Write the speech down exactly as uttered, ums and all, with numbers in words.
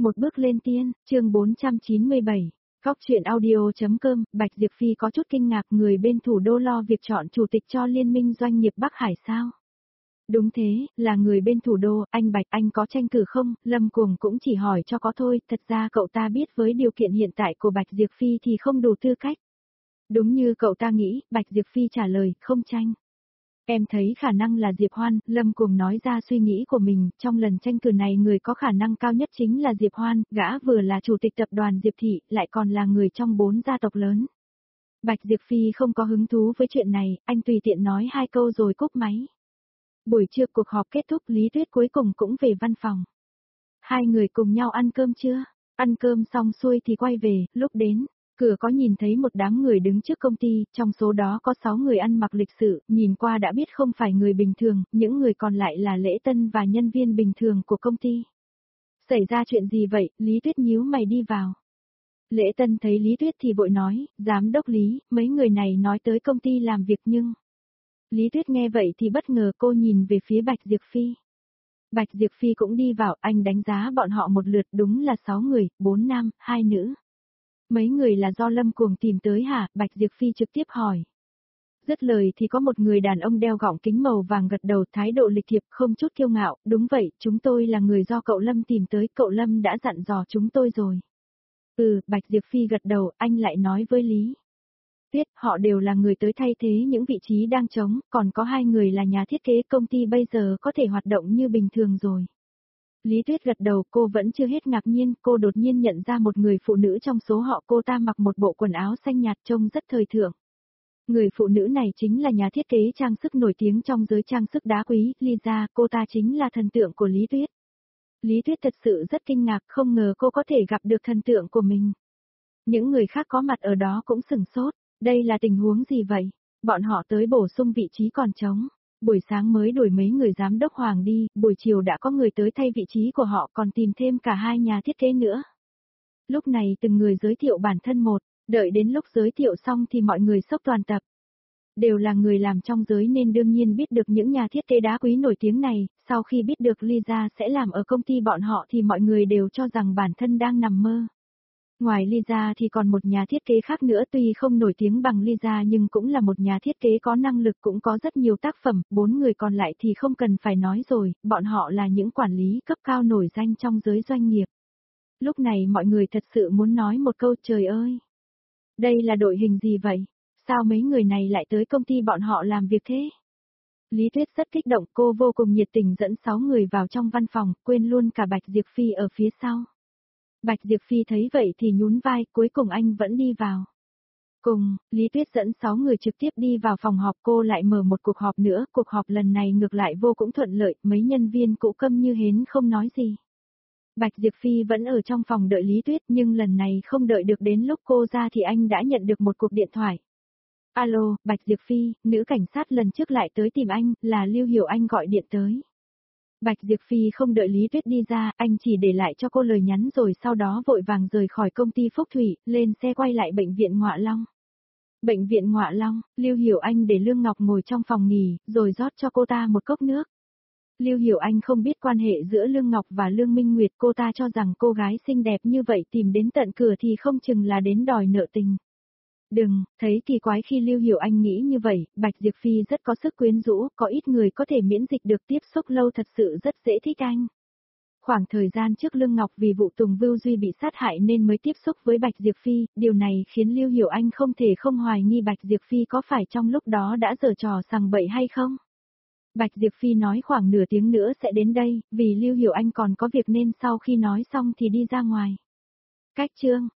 Một bước lên tiên, chương bốn trăm chín mươi bảy. Góc truyện audio.com, Bạch Diệp Phi có chút kinh ngạc, người bên thủ đô lo việc chọn chủ tịch cho Liên minh doanh nghiệp Bắc Hải sao? Đúng thế, là người bên thủ đô, anh Bạch, anh có tranh cử không? Lâm Cuồng cũng chỉ hỏi cho có thôi, thật ra cậu ta biết với điều kiện hiện tại của Bạch Diệp Phi thì không đủ tư cách. Đúng như cậu ta nghĩ, Bạch Diệp Phi trả lời, không tranh. Em thấy khả năng là Diệp Hoan, Lâm Cuồng nói ra suy nghĩ của mình, trong lần tranh cử này người có khả năng cao nhất chính là Diệp Hoan, gã vừa là chủ tịch tập đoàn Diệp Thị, lại còn là người trong bốn gia tộc lớn. Bạch Diệp Phi không có hứng thú với chuyện này, anh tùy tiện nói hai câu rồi cúp máy. Buổi trưa cuộc họp kết thúc, Lý Tuyết cuối cùng cũng về văn phòng. Hai người cùng nhau ăn cơm chưa? Ăn cơm xong xuôi thì quay về, lúc đến, cửa có nhìn thấy một đám người đứng trước công ty, trong số đó có sáu người ăn mặc lịch sự, nhìn qua đã biết không phải người bình thường, những người còn lại là lễ tân và nhân viên bình thường của công ty. Xảy ra chuyện gì vậy? Lý Tuyết nhíu mày đi vào. Lễ tân thấy Lý Tuyết thì vội nói, giám đốc Lý, mấy người này nói tới công ty làm việc nhưng... Lý Tuyết nghe vậy thì bất ngờ, cô nhìn về phía Bạch Diệp Phi. Bạch Diệp Phi cũng đi vào, anh đánh giá bọn họ một lượt, đúng là sáu người, bốn nam, hai nữ. Mấy người là do Lâm Cuồng tìm tới hả? Bạch Diệp Phi trực tiếp hỏi. Dứt lời thì có một người đàn ông đeo gọng kính màu vàng gật đầu, thái độ lịch thiệp, không chút kiêu ngạo, đúng vậy, chúng tôi là người do cậu Lâm tìm tới, cậu Lâm đã dặn dò chúng tôi rồi. Ừ, Bạch Diệp Phi gật đầu, anh lại nói với Lý Tuyết, họ đều là người tới thay thế những vị trí đang trống, còn có hai người là nhà thiết kế, công ty bây giờ có thể hoạt động như bình thường rồi. Lý Tuyết gật đầu, cô vẫn chưa hết ngạc nhiên, cô đột nhiên nhận ra một người phụ nữ trong số họ, cô ta mặc một bộ quần áo xanh nhạt trông rất thời thượng. Người phụ nữ này chính là nhà thiết kế trang sức nổi tiếng trong giới trang sức đá quý, Lisa, cô ta chính là thần tượng của Lý Tuyết. Lý Tuyết thật sự rất kinh ngạc, không ngờ cô có thể gặp được thần tượng của mình. Những người khác có mặt ở đó cũng sửng sốt, đây là tình huống gì vậy? Bọn họ tới bổ sung vị trí còn trống. Buổi sáng mới đuổi mấy người giám đốc Hoàng đi, buổi chiều đã có người tới thay vị trí của họ, còn tìm thêm cả hai nhà thiết kế nữa. Lúc này từng người giới thiệu bản thân một, đợi đến lúc giới thiệu xong thì mọi người sốc toàn tập. Đều là người làm trong giới nên đương nhiên biết được những nhà thiết kế đá quý nổi tiếng này, sau khi biết được Lisa sẽ làm ở công ty bọn họ thì mọi người đều cho rằng bản thân đang nằm mơ. Ngoài Lisa thì còn một nhà thiết kế khác nữa, tuy không nổi tiếng bằng Lisa nhưng cũng là một nhà thiết kế có năng lực, cũng có rất nhiều tác phẩm, bốn người còn lại thì không cần phải nói rồi, bọn họ là những quản lý cấp cao nổi danh trong giới doanh nghiệp. Lúc này mọi người thật sự muốn nói một câu, trời ơi! Đây là đội hình gì vậy? Sao mấy người này lại tới công ty bọn họ làm việc thế? Lý Tuyết rất kích động, cô vô cùng nhiệt tình dẫn sáu người vào trong văn phòng, quên luôn cả Bạch Diệp Phi ở phía sau. Bạch Diệp Phi thấy vậy thì nhún vai, cuối cùng anh vẫn đi vào. Cùng, Lý Tuyết dẫn sáu người trực tiếp đi vào phòng họp, cô lại mở một cuộc họp nữa, cuộc họp lần này ngược lại vô cùng thuận lợi, mấy nhân viên cũ câm như hến không nói gì. Bạch Diệp Phi vẫn ở trong phòng đợi Lý Tuyết, nhưng lần này không đợi được đến lúc cô ra thì anh đã nhận được một cuộc điện thoại. Alo, Bạch Diệp Phi, nữ cảnh sát lần trước lại tới tìm anh, là Lưu Hiểu Anh gọi điện tới. Bạch Diệp Phi không đợi Lý Tuyết đi ra, anh chỉ để lại cho cô lời nhắn rồi sau đó vội vàng rời khỏi công ty Phúc Thủy, lên xe quay lại bệnh viện Ngọa Long. Bệnh viện Ngọa Long, Lưu Hiểu Anh để Lương Ngọc ngồi trong phòng nghỉ, rồi rót cho cô ta một cốc nước. Lưu Hiểu Anh không biết quan hệ giữa Lương Ngọc và Lương Minh Nguyệt, cô ta cho rằng cô gái xinh đẹp như vậy tìm đến tận cửa thì không chừng là đến đòi nợ tình. Đừng, thấy kỳ quái khi Lưu Hiểu Anh nghĩ như vậy, Bạch Diệp Phi rất có sức quyến rũ, có ít người có thể miễn dịch được tiếp xúc lâu, thật sự rất dễ thích anh. Khoảng thời gian trước Lương Ngọc vì vụ Tùng Vưu Duy bị sát hại nên mới tiếp xúc với Bạch Diệp Phi, điều này khiến Lưu Hiểu Anh không thể không hoài nghi Bạch Diệp Phi có phải trong lúc đó đã giở trò sằng bậy hay không. Bạch Diệp Phi nói khoảng nửa tiếng nữa sẽ đến đây, vì Lưu Hiểu Anh còn có việc nên sau khi nói xong thì đi ra ngoài. Cách chương,